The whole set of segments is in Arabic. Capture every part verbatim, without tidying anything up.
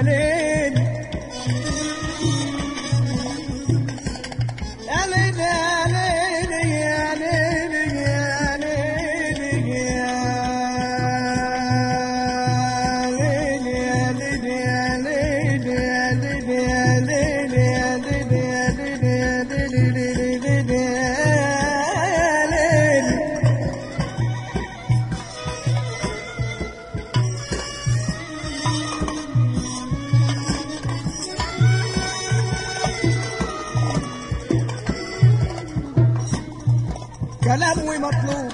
يا ليل يا ليل يا ليل يا ليل يا ليل يا ليل يا ليل يا ليل يا ليل يا ليل يا ليل يا ليل يا ليل يا ليل. كلام ومطلوب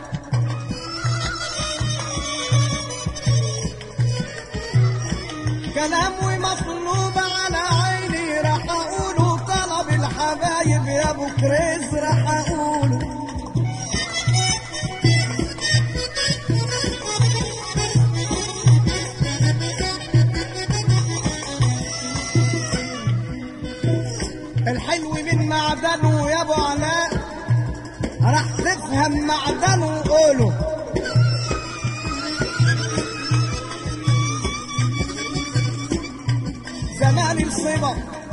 كلام ومطلوب على عيني راح اقوله طلب الحبايب يا ابو كريز راح اقوله الحلو من معدنه يا ابو علاء راح تفهم معدنه وقوله زمان الصبا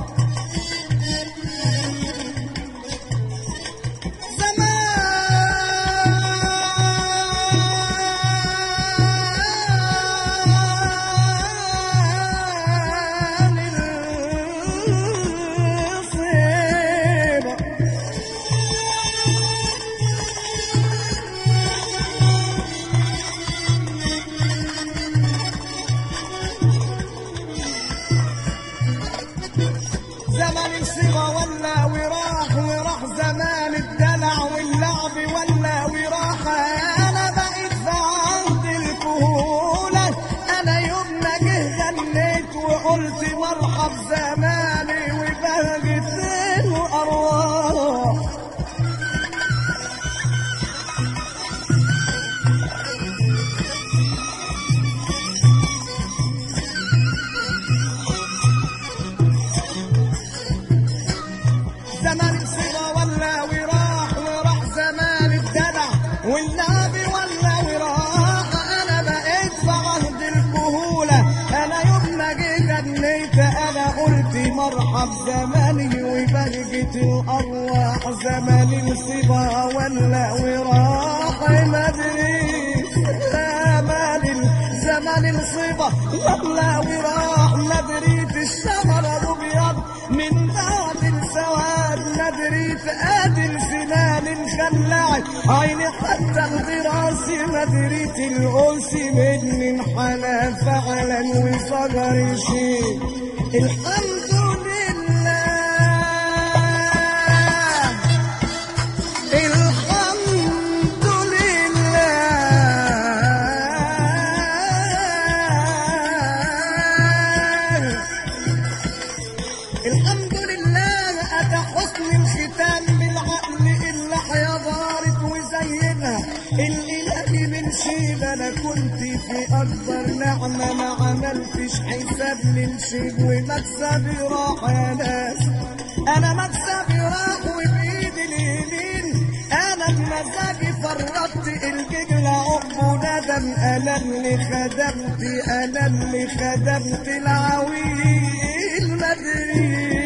زمان الصبا ولا وراح وراح زمان الدلع واللعب ولا وراح انا بقيت في عهد الكهولة انا يوم ما جه غنيت وقلت مرحب زماني وبهجت الارواح زمان الصبا ولا وراح وراح زمان الدلع واللعب ولا وراح انا بقيت في عهد الكهولة انا يوم ما جيت غنيت انا قلت مرحب زماني وبهجت الارواح زمان الصبا ولا وراح ما ادري زمان زمان الصبا ولا وراح ما دريت الشجر الابيض من بعد السواد ما دريت ادي الزمان انخلعت عيني حتى الغراس ما دريت الانس مني انحنى فعلا وصدر شيء الحمد لله الحمد لله الحمد لله اتى حسن الختام بالعقل اللحية دارت وزينها الالهي من شيب انا كنت في اكبر نعمة ما عملتش حساب للشيب ومكسبي راح يا ناس انا مكسبي راح وبايد اليمين انا بمزاجي فرطت الججل عقب وندم انا اللي خدمت انا اللي خدمت العويل مدريد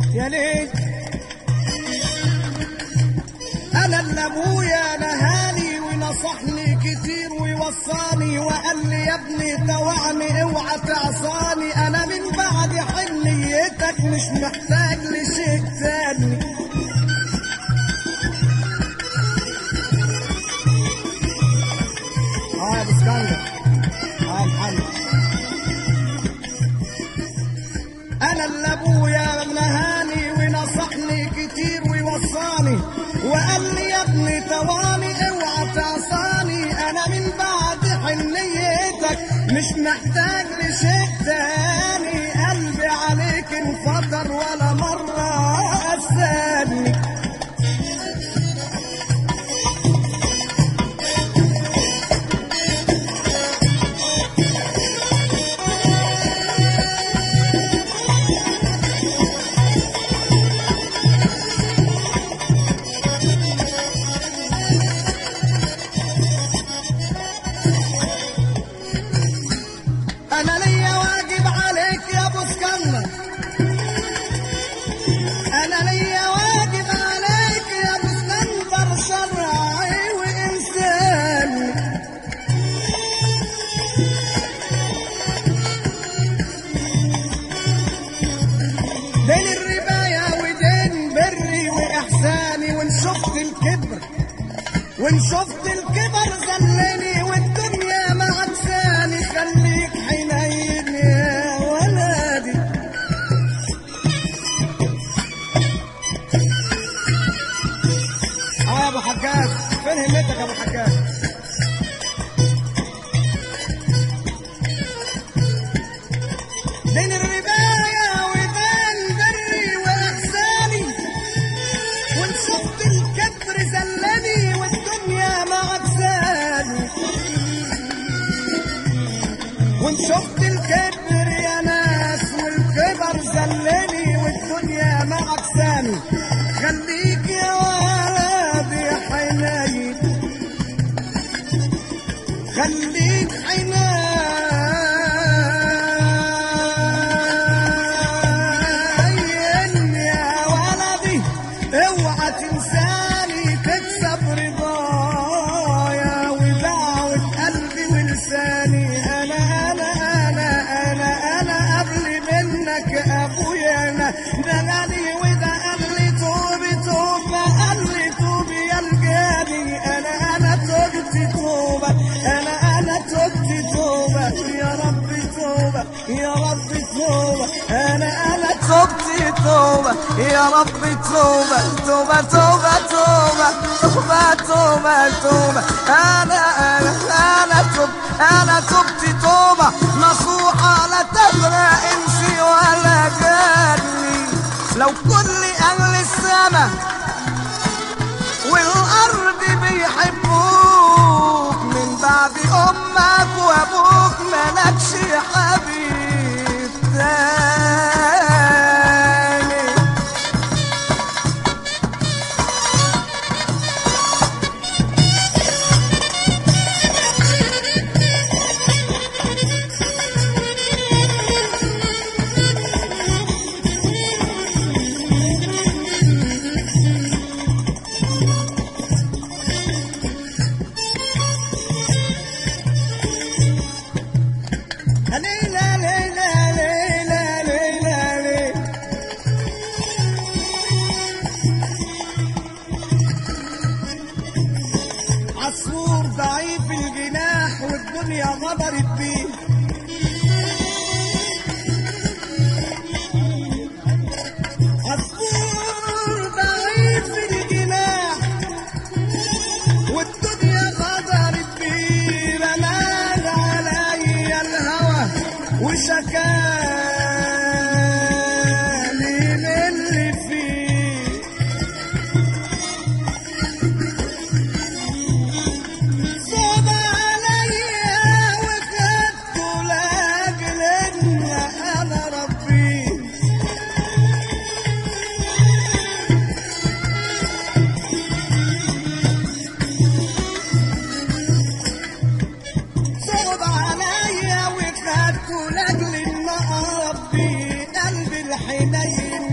يا ليل. انا اللي ابويا نهاني ونصحني كتير ويوصاني وقال لي يا ابني توعني اوعى تعصاني، انا من بعد حنيتك مش محتاج لشيء تاني. اه يا ابو اسكندر، اه محمد. انا اللي ابويا نهاني ونصحني كتير ويوصاني وقال لي يا ابني تواني اوعى تعصاني، انا من بعد حنيتك مش محتاج لشيء تاني، قلبي عليك انفطر ولا مرة قساني. أنا ليا واجب عليك يا أبو اسكندر، أنا ليا واجب عليك يا أبو اسكندر، شرعي وإنساني. بين الرباية ودين بري وإحساني، وإن شفت الكبر وإن شفت الكبر زلني والدنيا معكساني، خليك حنين يا ولدي. اه يا ابو حجاج، فين همتك يا ابو حجاج؟ بين الرباية ودين بري واحساني، وان شفت الكبر زلني والدنيا معكساني، وان شفت الكبر يا ناس والكبر زلني والدنيا معكساني، خليك يا ولدي حنين، خليك حنين يا ولدي، اوعى تنساني تكسب رضايا ودعوة قلبي ولساني. انا انا انا انا انا قبل منك ابويا، انا ده غني وده قال لي توبي توبه، قال لي توبي يا الجاني، انا انا تبت توبه، انا انا تبت توبه يا رب توبه يا رب توبه، انا انا تبت توبه يا رب توبه توبه توبه توبه توبه توبه توبه، انا انا انا تبت انا تبت توبه نصوحه لا تفرق انسي ولا جاني. لو كل اهل السما والارض بيحبوك من بعد امك وابوك ملكش حبيب تاني. عصفور ضعيف الجناح والدنيا غدرت بيه، عصفور ضعيف الجناح والدنيا غدرت بيه، رمال علي الهوى وشكالي من اللي فيه، صعب عليا وكانت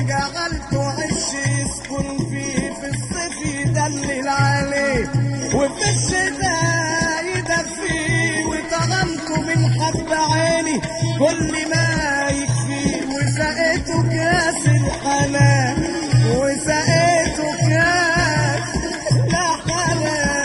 جعلت عش يسكن فيه، في الصيف يدلل عليه وفي الشتاء يدفيه، وطعمته من حب عيني كل ما يكفيه، وسقيته كاس الحنان وسقيته كاس الحنان.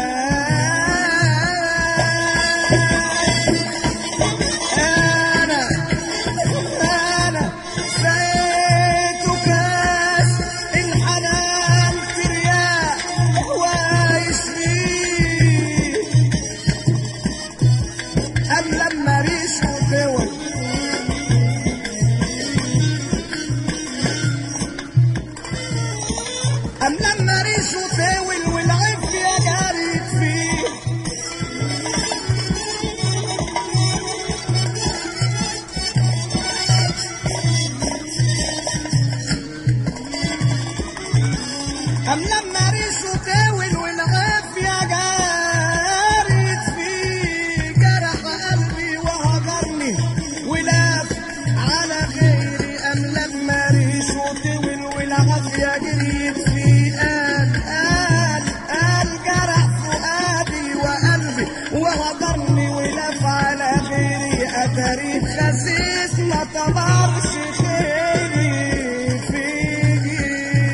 انا انا سقيته كاس الحنان ترياق ويشفيه، قام لما ريشه طول قام لما ريشه طول والعافية جرت فيه، قام لما ريشه طول والعافية جرت فيه، جرح قلبي وهجرني ولف على غيري، قام لما ريشه طول والعافية جريت فيه، قال قال قال جرح فؤادي وقلبي وهجرني ولف على غيري، أتاريخ خسيس ما طبعش خيري فيجي.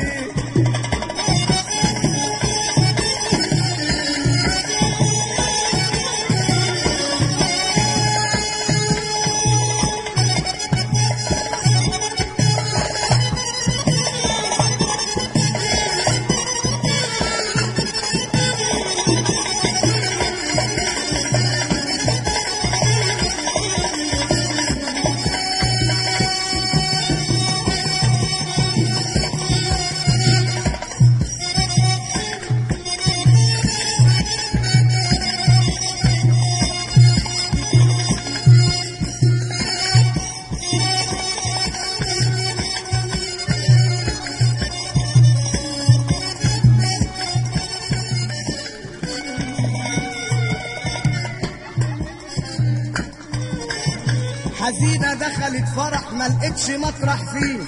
حزينة دخلت فرح ما لقتش مطرح فيه،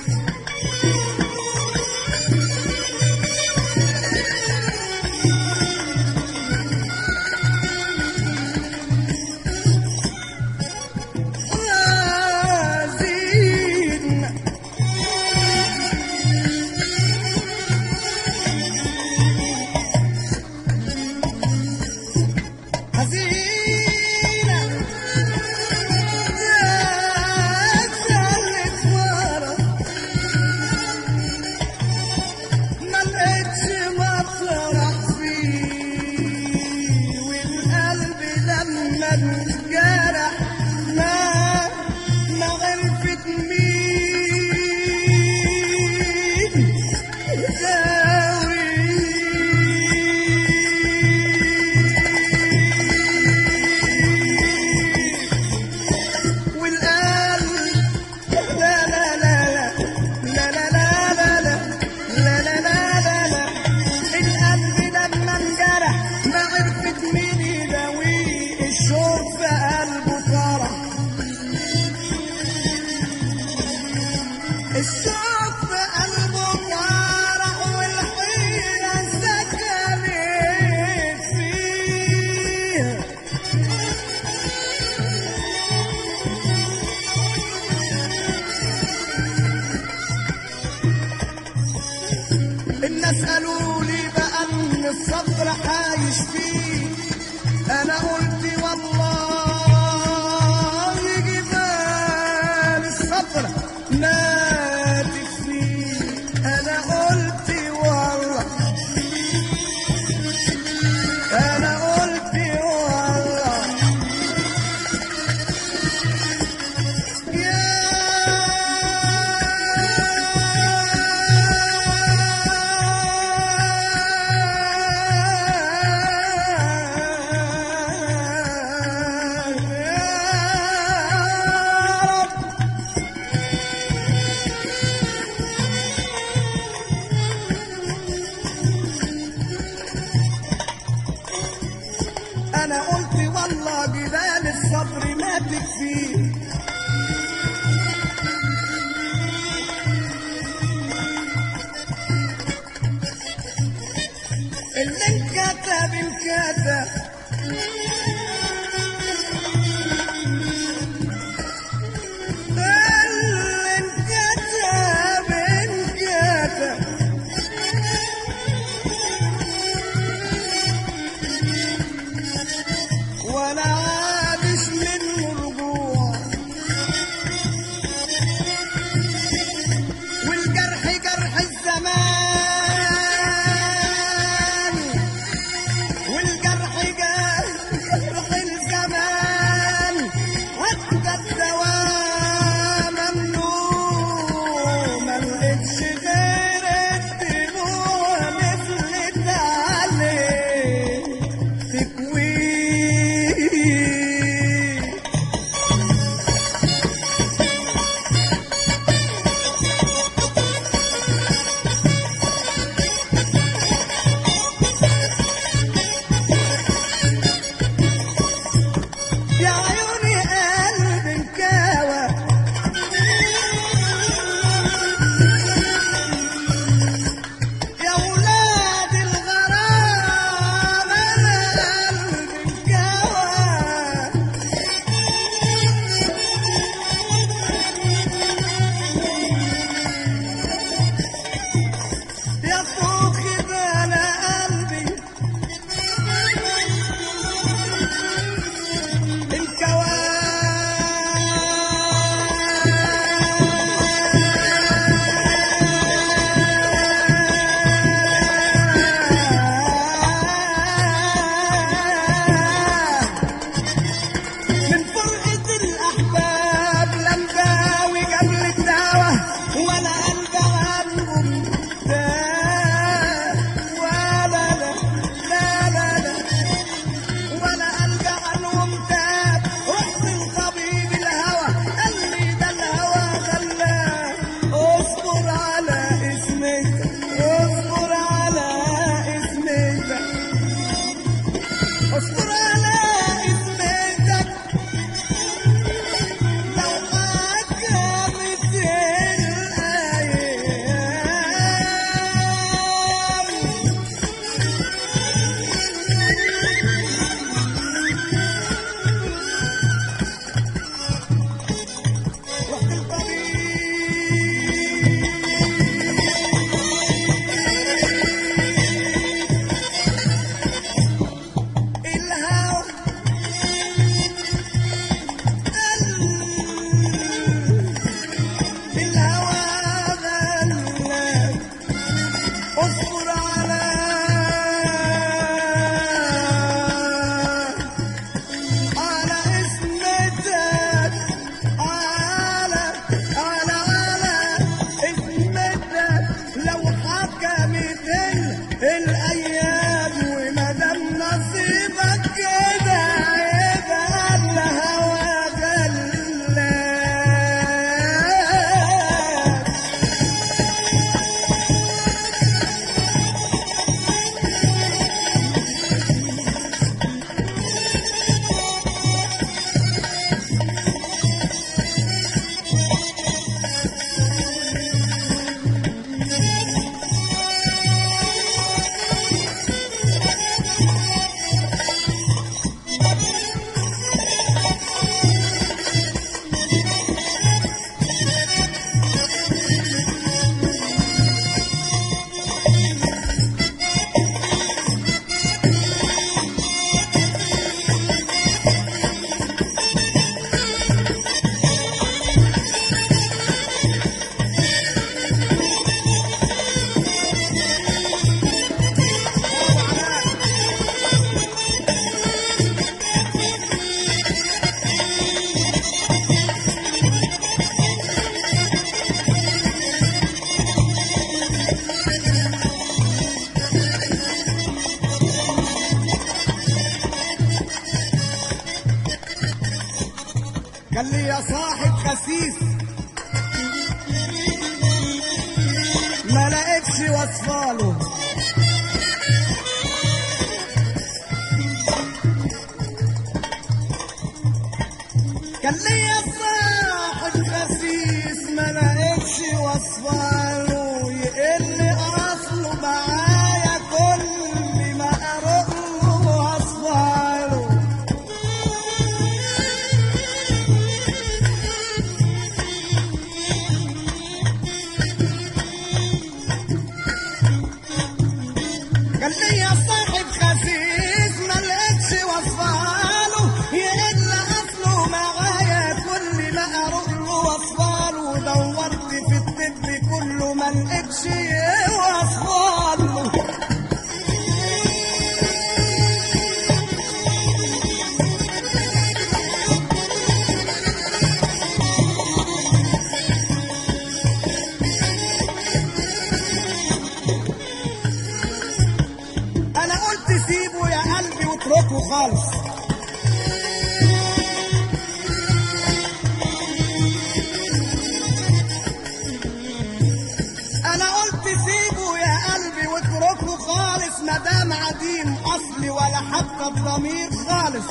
حزينة حزينة دخلت فرح ما لقتش مطرح فيه، والقلب لما انجرح ما ما عرفت مين يداويه، والقلب لا لا لا لا لا لا لا لا لا لا لا لا لا، القلب لما انجرح ما عرفت مين يداويه، الشوق في قلبه طرح، الشوق في قلبه طرح، والحيرة سكنت فيه. الناس قالوا لي بقى ان الصبر عايش فيه، انا قلت والله جبال الصبر ناتج فيه، انا قلت والله انا قلت والله يا انا قلت والله جبال الصبر ما تكفيه، انكتب اللي انكتب انكتب ولا عادش منه رجوع والجرح جرح الزمان والجرح جرح الزمان حتى الدواء ممنوع ملقتش غير الدموع نزلت عليه تكويه يا عيوني قلب انكوى يا ولاد الغرام انا قلب انكوى يا فوقي بلا قلبي انكوى من فرقة الأحباب لمباوي قبل الدعوة ولا قلب عنهم تاب ولا لا لا لا لا ولا قلب عنهم تاب رحت لطبيب الهوى قال لي ده الهوى خلاه اصبر على اسمك اصبر على اسمك اصبر على اسمك لو عجبت الايام رحت للطبيب الهوى الهوى غلاب اصبر على على اسمتك على على على اسمتك لو حكمت ال- الايام ومدام نصيبك كده يبقى الهوى غلاب قال لي يا صاحب خسيس ما لقيتش وصفاله قال لي يا صاحب خسيس ما لقيتش وصفاله يقل اصله معايا كل ما اروح يا صاحب خسيس ما لقيتش وصفاله يقل اصله معايا كل ما اروح له وصفاله دورت في الطب كله ما لقيتش وصفاله. سيبه يا قلبي واتركه خالص. انا قلت سيبه يا قلبي واتركه خالص مدام عديم اصلي ولا حتى الضمير خالص.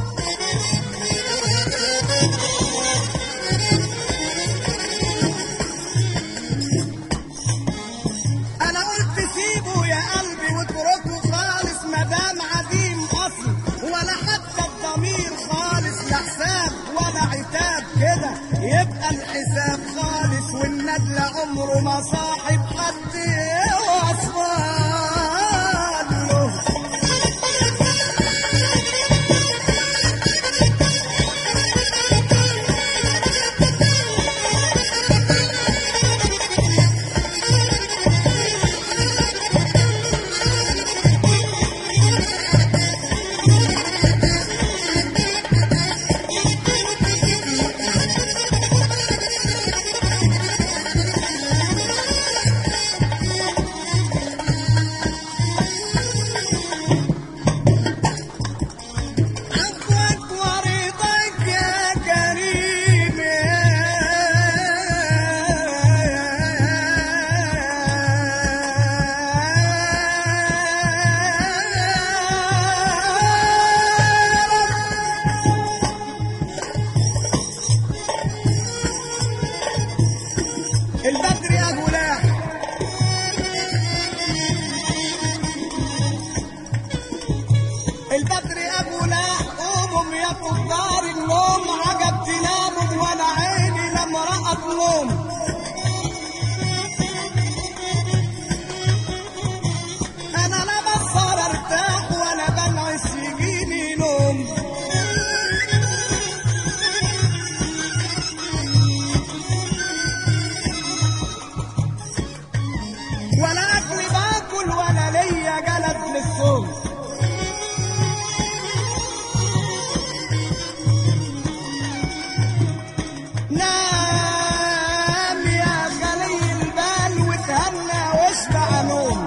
انا قلت سيبه يا قلبي واتركه خالص مدام عديم اصل ولا حتى الضمير خالص لا حساب ولا عتاب كده يبقى الحساب خالص والندل عمره ما صاحب حد وصفاله. البدر يا جلاح البدر يا جلاح قوموا يا كفار النوم عجب تناموا وانا عيني لما رأت نوم. انا لا بصر ارتاح ولا بنعس يجيني نوم. ولا اكل باكل ولا ليا جلد للصوم. نام يا خلي البال وتهنى واشبع نوم.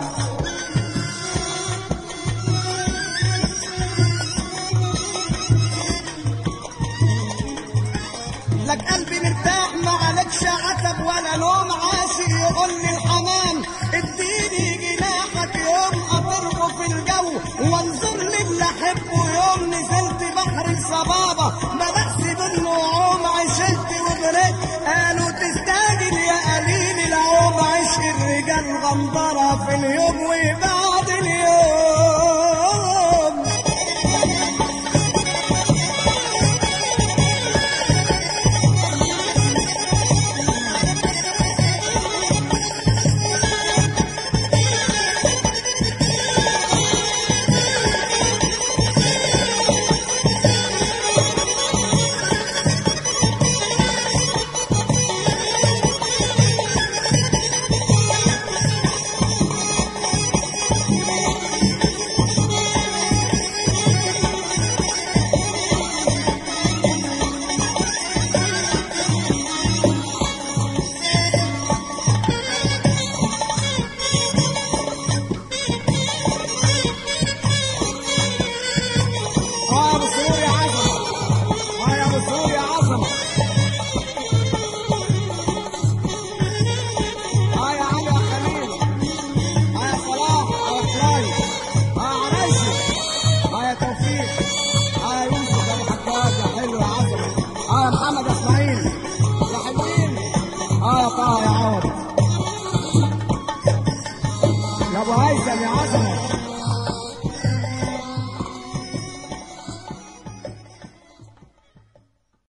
لك قلبي مرتاح ما عليكش عتب ولا نوم. عاشق يقول لي الحمام اديني جناحك يوم اطرقه في الجو وانظر لي اللي احبه. يوم نزلت بحر الصبابه بدأت بالنعوم عشت وغرقت قالوا تستاجل يا قليل العوم. عشق الرجال غندره في اليوم وبعد اليوم.